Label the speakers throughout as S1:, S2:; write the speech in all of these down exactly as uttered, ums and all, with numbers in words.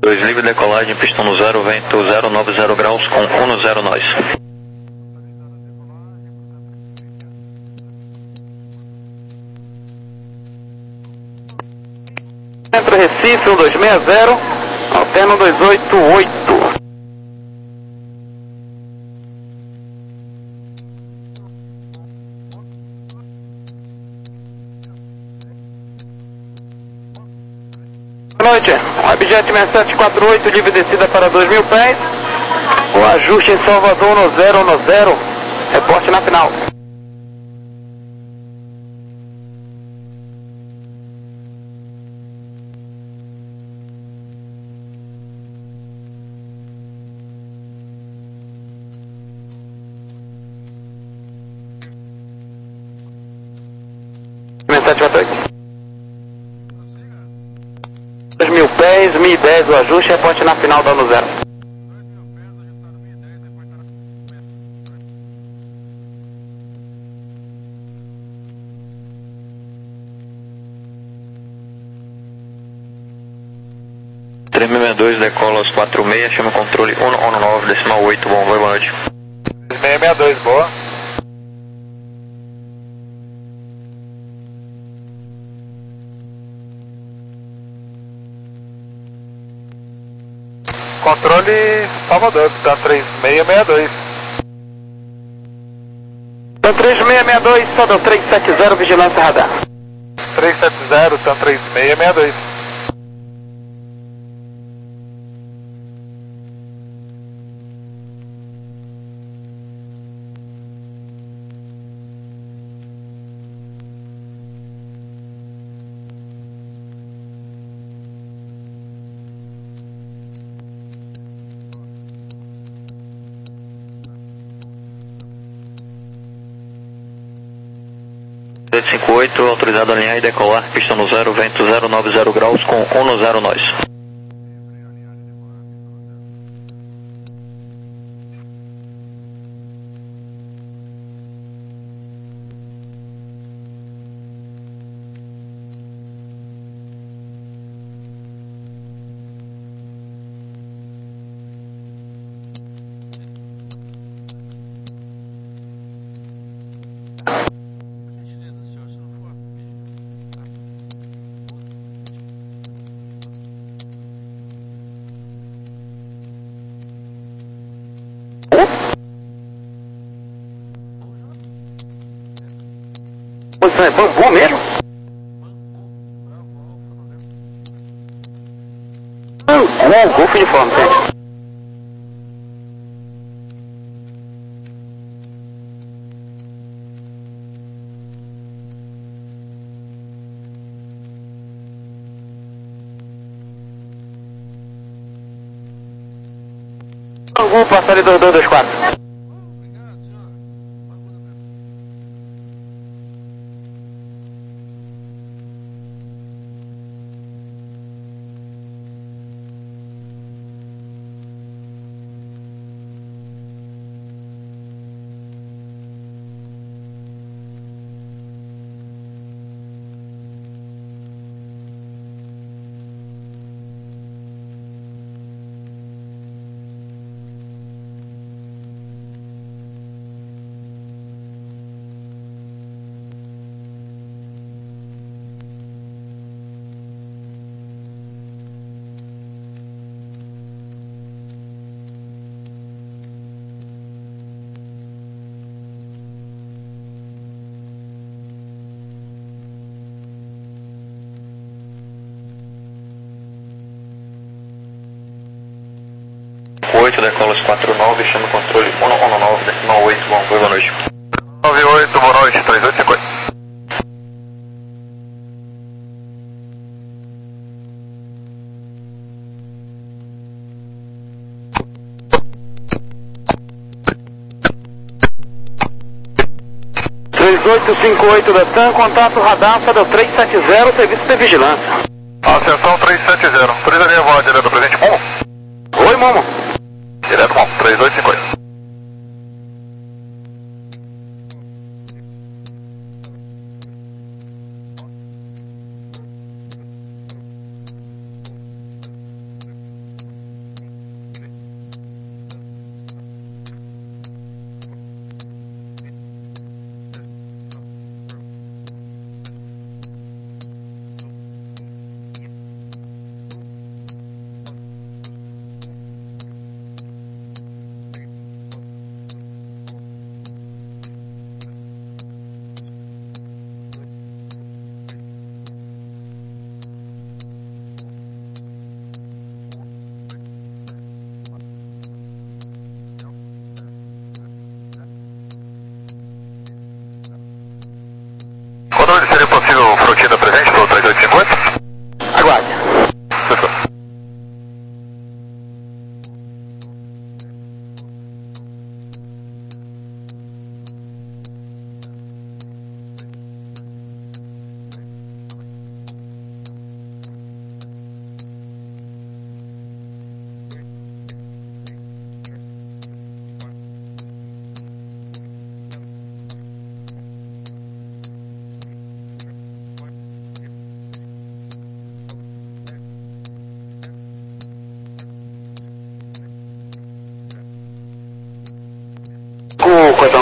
S1: dois, livre decolagem, pistão no zero, vento zero nove zero graus com um no zero nós.
S2: Centro Recife, um dois seis zero, alterno dois oito oito. Boa noite, Webjet seis sete quatro oito, livre descida para dois mil pés, o ajuste em Salvador no zero no zero, reporte na final. seis sete quatro oito. dois mil pés, mil e dez o ajuste, reporte na final dando zero.
S1: três mil e sessenta e dois, decola aos quatro seis, chama o controle um um nove, decimal oito, bom, boa noite.
S3: três mil seiscentos e sessenta e dois, boa. Controle Salvador, tá três mil seiscentos e sessenta e dois.
S2: Então três mil seiscentos e sessenta e dois, Salvador três sete zero, vigilância radar.
S3: três sete zero, tá três mil seiscentos e sessenta e dois.
S1: oito cinco oito, autorizado a alinhar e decolar, pistão no zero, vento zero nove zero graus com um no zero nós.
S2: Posição é Bangu mesmo? Bangu, Golfo Uniforme, gente. Bangu, passaria dois dois dois quatro.
S1: oito, decola aos quatro nove, chama o controle um um nove, decimal oito, bom, boa noite.
S3: nove oito, boa noite, três oito cinco oito.
S2: três oito cinco oito da TAM, contato radar, Salvador três sete zero, serviço de vigilância.
S3: Ascensão três sete zero, três a linha voz, direto presente, Momo.
S2: Oi, Momo.
S3: Direto, Momo, três oito cinco oito.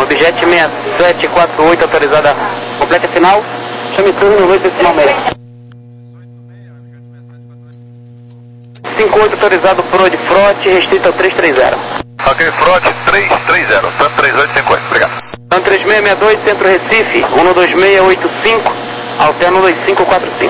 S2: Objet seis sete quatro oito, autorizada completa final. Chame turno no oito decimal médio. cinquenta e oito autorizado por Ode Frote, restrito ao trezentos e trinta.
S3: Ok, Frote trezentos e trinta, Santo três oito cinco oito, obrigado.
S2: Santo três seis seis dois, Centro Recife, um dois seis oito cinco, alterno dois cinco quatro cinco.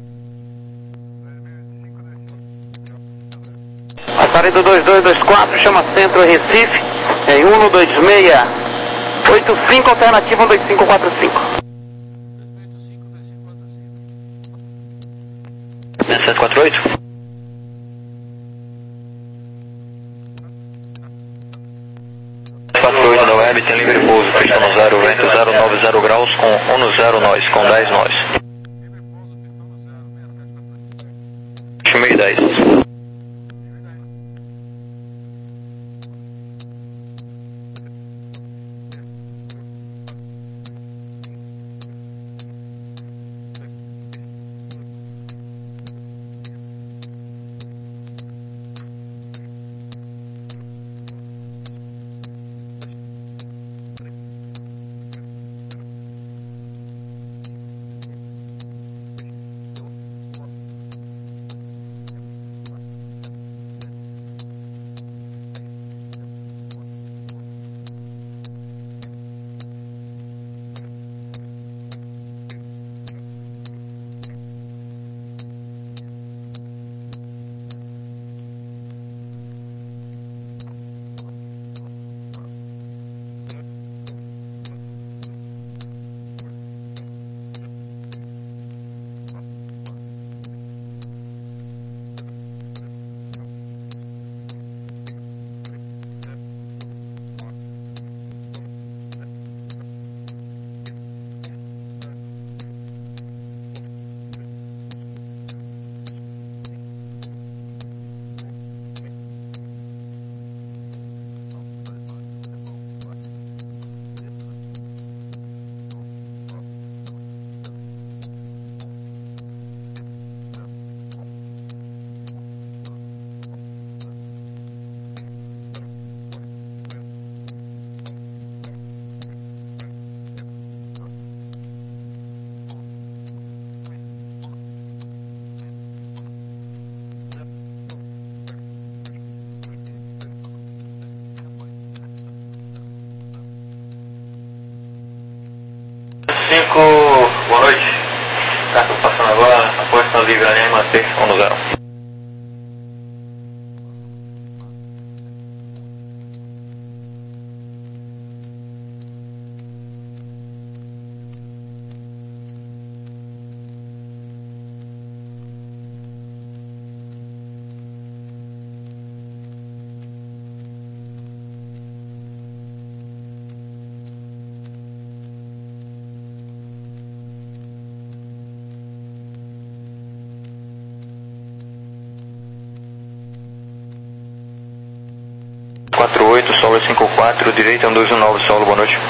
S2: A saída dois dois dois quatro, chama Centro Recife, em um dois seis oito cinco, alternativa um dois cinco quatro cinco.
S1: sete quatro oito. quatro oito da web, tem livre pouso, pista no zero, vento zero nove zero graus com um zero nós, com dez nós. Meio dez. cinco, boa noite. Carta passando agora, aposta livre, anima T, um zero. quatro oito, solo cinco quatro, direita um dois um nove, solo, boa noite.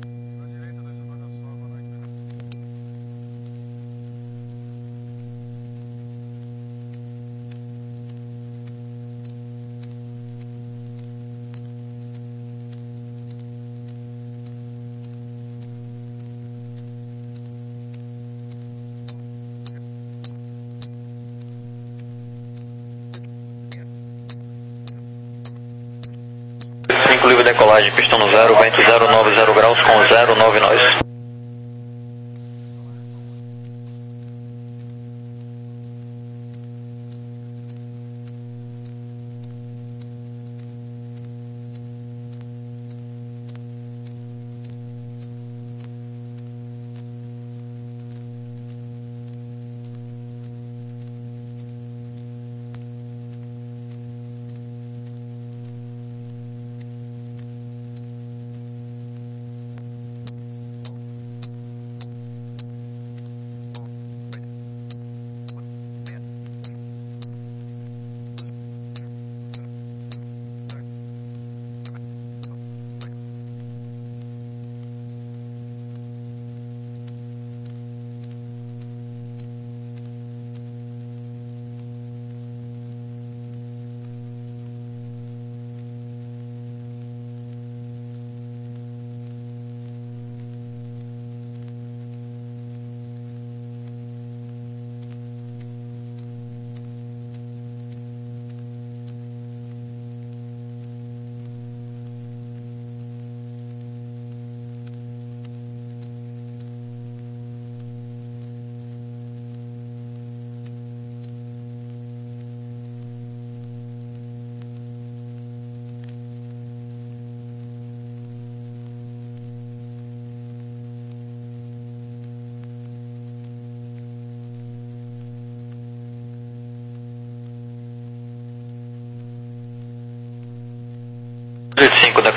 S1: cinco livre decolagem, pistão no zero, vento zero nove zero graus com zero nove nós.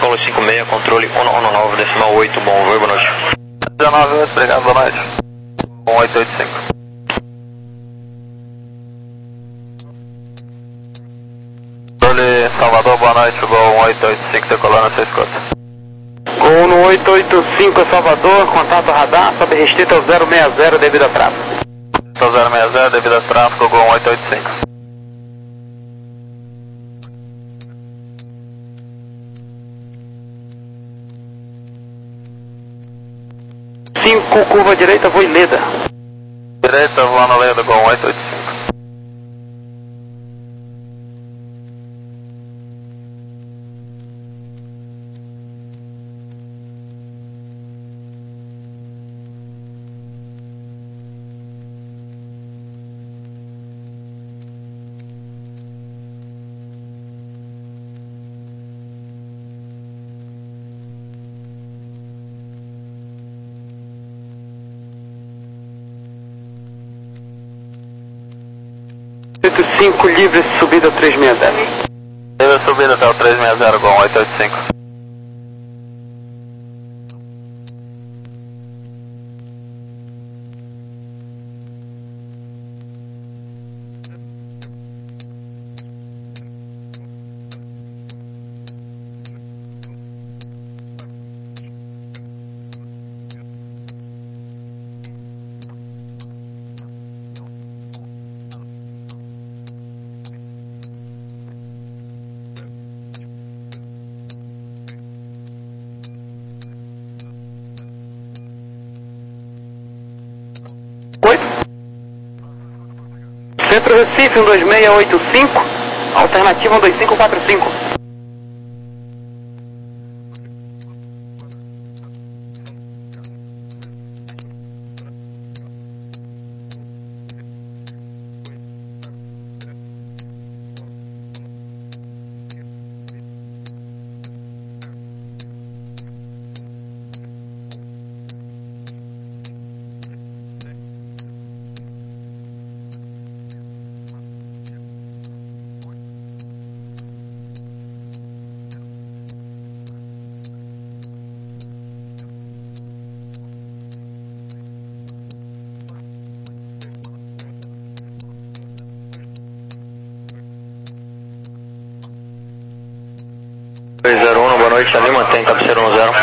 S1: Solo cinco seis, controle um um nove, decimal oito, bom voo, boa noite.
S3: dezenove, obrigado, boa noite. um oito oito cinco. Controle Salvador, boa noite, Gol um oito oito cinco, decolando seis quatro.
S2: Gol no oito oito cinco Salvador, contato radar, sobe restrito ao zero seis zero devido a tráfego.
S3: Sou zero seis zero, devido a tráfego, Gol um oito oito cinco.
S2: cinco, curva direita, voo em Leda.
S3: Direita, voando Leda, Gol um oito oito cinco.
S2: oito cinco, livre, subida três seis zero.
S3: Livre subida até o três seis zero, Gol um oito oito cinco.
S2: oito. Centro Recife, um dois seis oito cinco, alternativa um dois cinco quatro cinco.
S1: dois zero um, boa noite, ali mantém cabeceira um zero.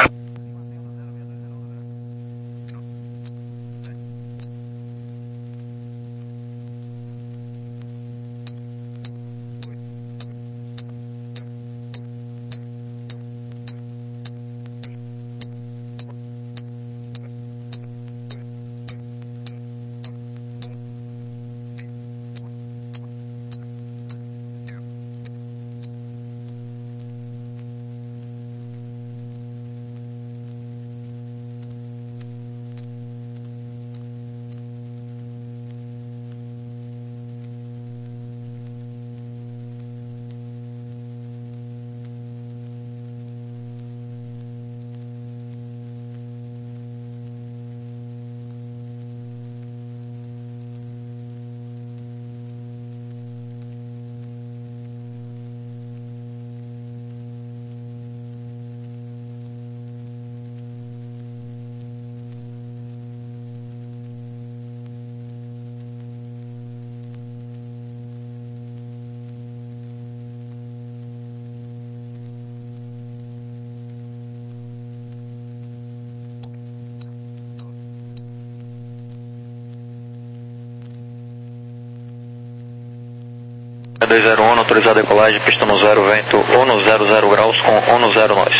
S1: dois zero um, autorizado a decolagem, pista no zero, vento um no zero zero graus com um no zero nós.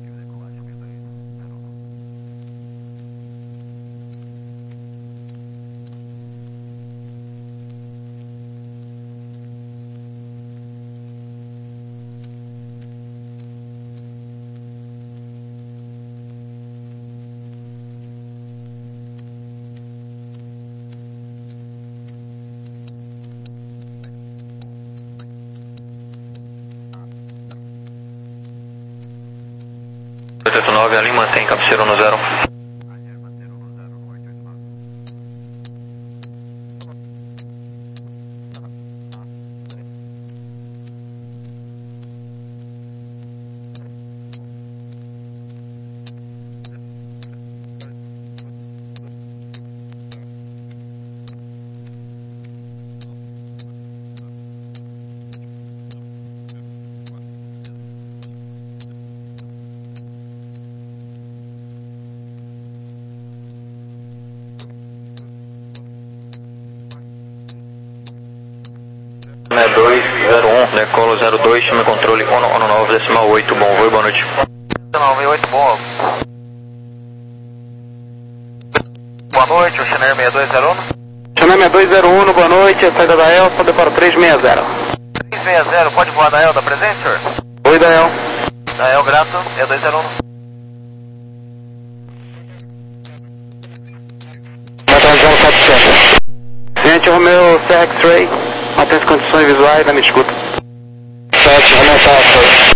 S1: oito oito nove, ali mantém cabeceira no zero. zero dois, chame controle um um nove, decimal oito, bom voo, boa noite.
S3: nove oito, bom. Boa noite, o Chenier seis dois zero um.
S2: Chenier seis dois zero um, boa noite, a saída da Elsa, deparo três seis zero.
S3: três seis zero, pode voar da El, da presente, senhor?
S2: Oi, Dael.
S3: Da El, grato, seis dois zero um.
S2: Gente, Romeu C X-Ray, mantém as condições visuais, da me escuta.
S3: sete, Romeu C X-Ray.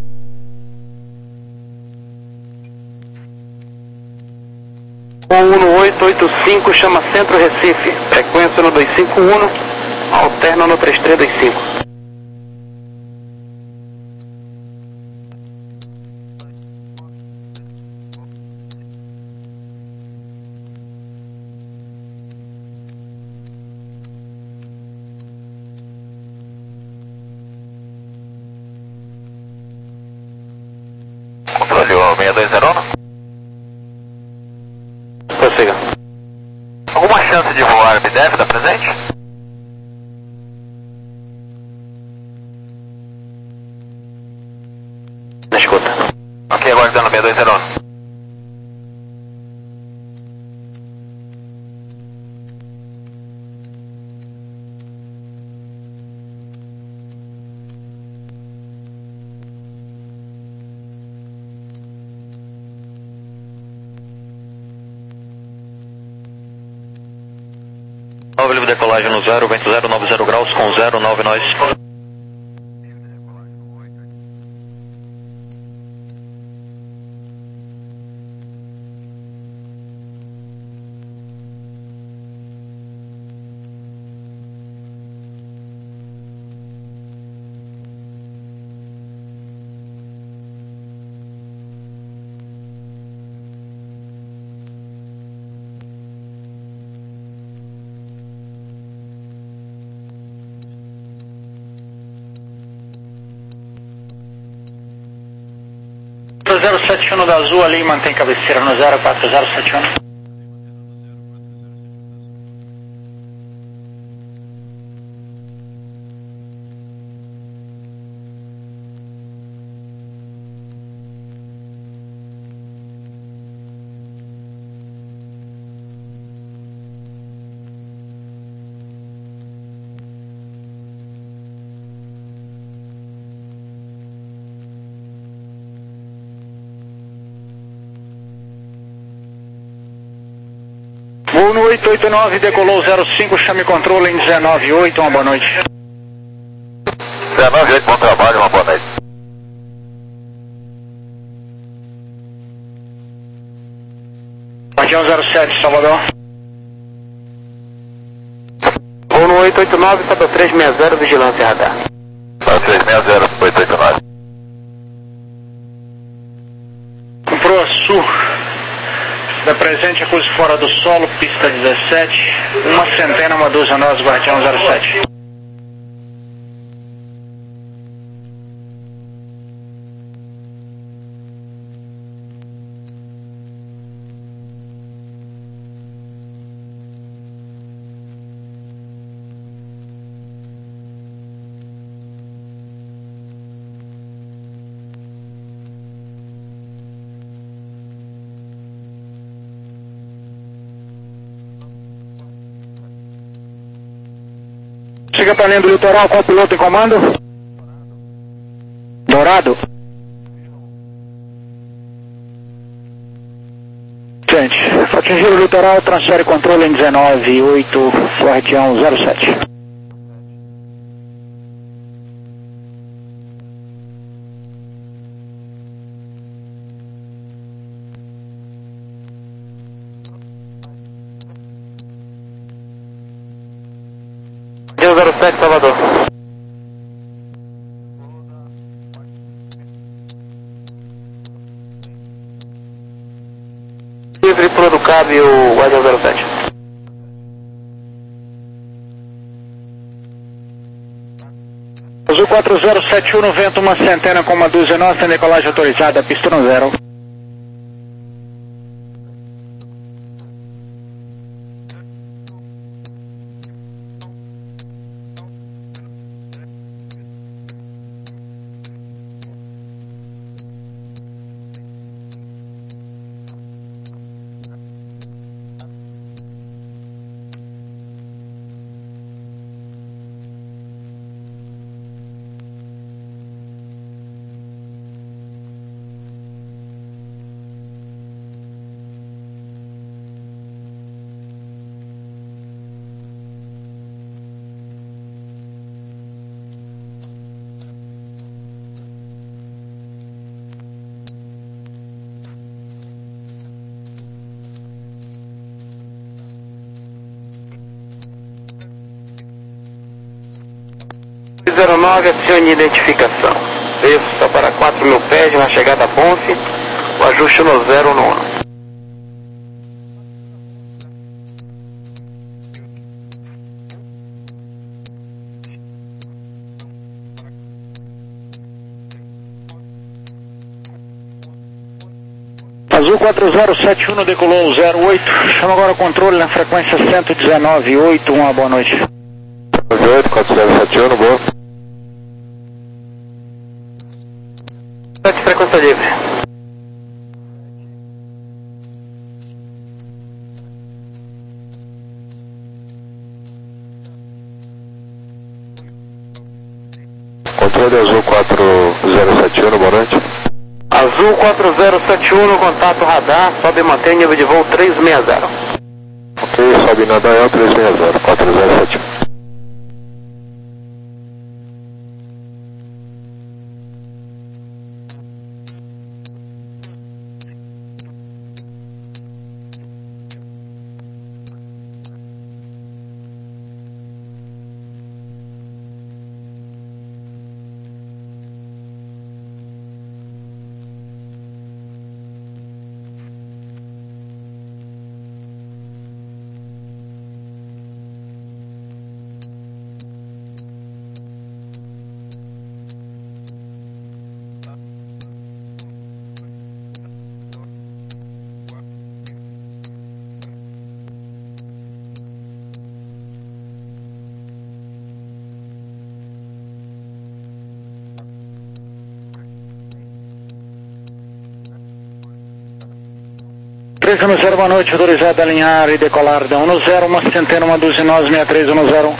S2: um um oito oito cinco, chama Centro Recife, frequência no dois cinco um, alterna no três três dois cinco.
S3: Controle o seis dois zero um.
S2: Prossiga.
S3: Alguma chance de voar B D F da presente?
S2: Na escuta.
S3: Ok, aguardando seis dois zero um.
S1: nove, livre decolagem no zero, vento zero nove zero graus com zero nove nós.
S4: zero sete um da Azul ali, mantém cabeceira no zero quatro zero sete um. Voo no oito oito nove, decolou zero cinco, chame controle em dezenove oito, uma boa noite.
S3: dezenove oito, bom trabalho, uma boa noite.
S4: Guardião zero sete, Salvador.
S2: Voo no oito oito nove, para três seis zero, vigilância radar.
S3: Para três seis zero, oito oito nove.
S4: Proa Sul. Da presente, acuse fora do solo, pista dezessete, uma centena, uma dúzia nós, Guardião zero sete. Siga para a linha do litoral, qual piloto em comando? Dourado. Gente, para atingir o litoral, transfere controle em dezenove oito, Guardião zero sete.
S2: zero sete, Salvador. Livre pro do Cabo e o Guardião zero sete.
S4: Azul quatro zero sete um no vento, uma centena com uma dúzia nossa, decolagem autorizada, pista no zero.
S2: nove, acione identificação. Desça para quatro mil pés na chegada a Ponce, o ajuste no zero no um.
S4: Azul quatro zero sete um decolou zero oito, chama agora o controle na frequência cento e dezenove ponto oito um, boa noite.
S3: oito quatro zero sete um, boa.
S2: sete, frequência livre.
S3: Controle Azul quatro zero sete um, boa noite.
S2: Azul quatro zero sete um, contato radar, sobe e mantém nível de voo trezentos e sessenta.
S3: Ok, sobe na Dayal trezentos e sessenta, quatro zero sete um.
S4: três um zero, boa noite, autorizado a alinhar e decolar da um zero, uma centena, uma dúzia, nove seis três um zero.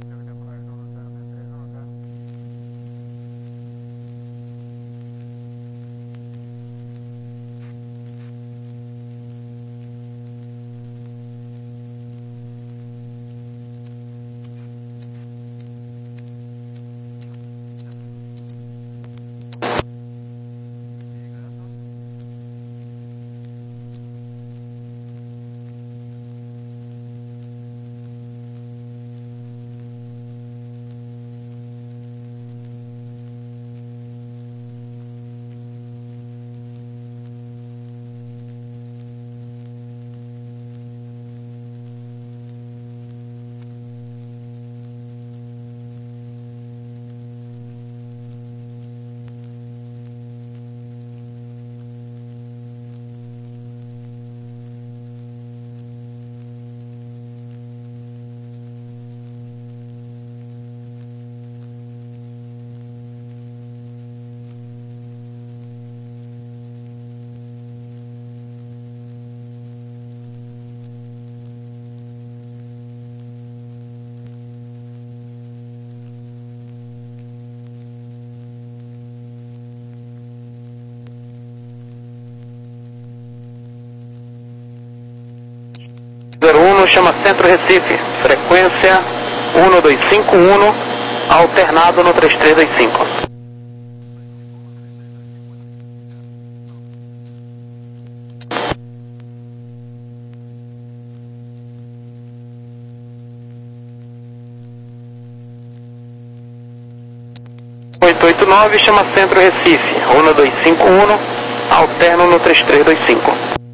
S2: zero um, chama Centro Recife, frequência um dois cinco um, alternado no três três dois cinco. oito oito nove, chama Centro Recife, um dois cinco um, alterno no três três dois cinco.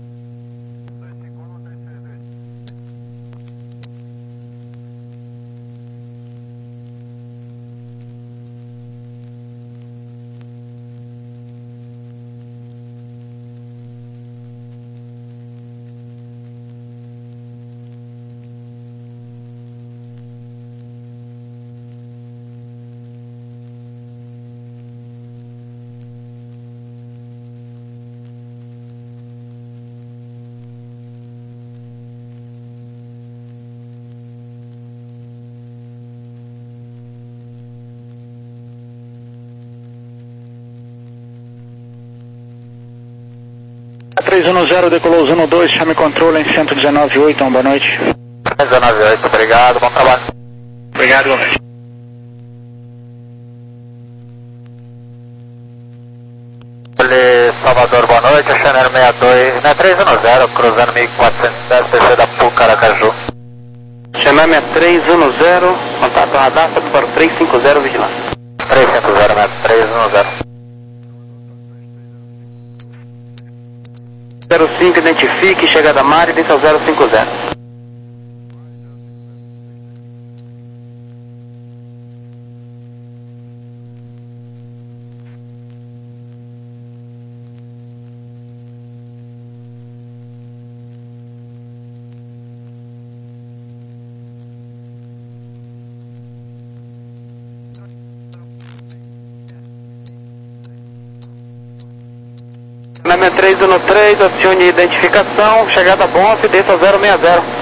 S4: três um zero, decolou um dois, chame controle em cento e dezenove ponto oito, boa noite.
S3: cento e dezenove ponto oito, obrigado, bom trabalho.
S4: Obrigado, boa noite.
S3: Salvador, boa noite, Chanel sessenta e dois, né, três um zero, cruzando mil quatrocentos e dez, P C da P U C, Aracaju.
S2: Chanel três um zero, contato radar, para o três cinco zero, vigilância.
S3: três cinco zero, metro três um zero.
S2: zero cinco, identifique, chegada Mari, desça ao zero cinco zero. Na minha três um três, acione identificação, chegada Bonf, desça ao zero seis zero.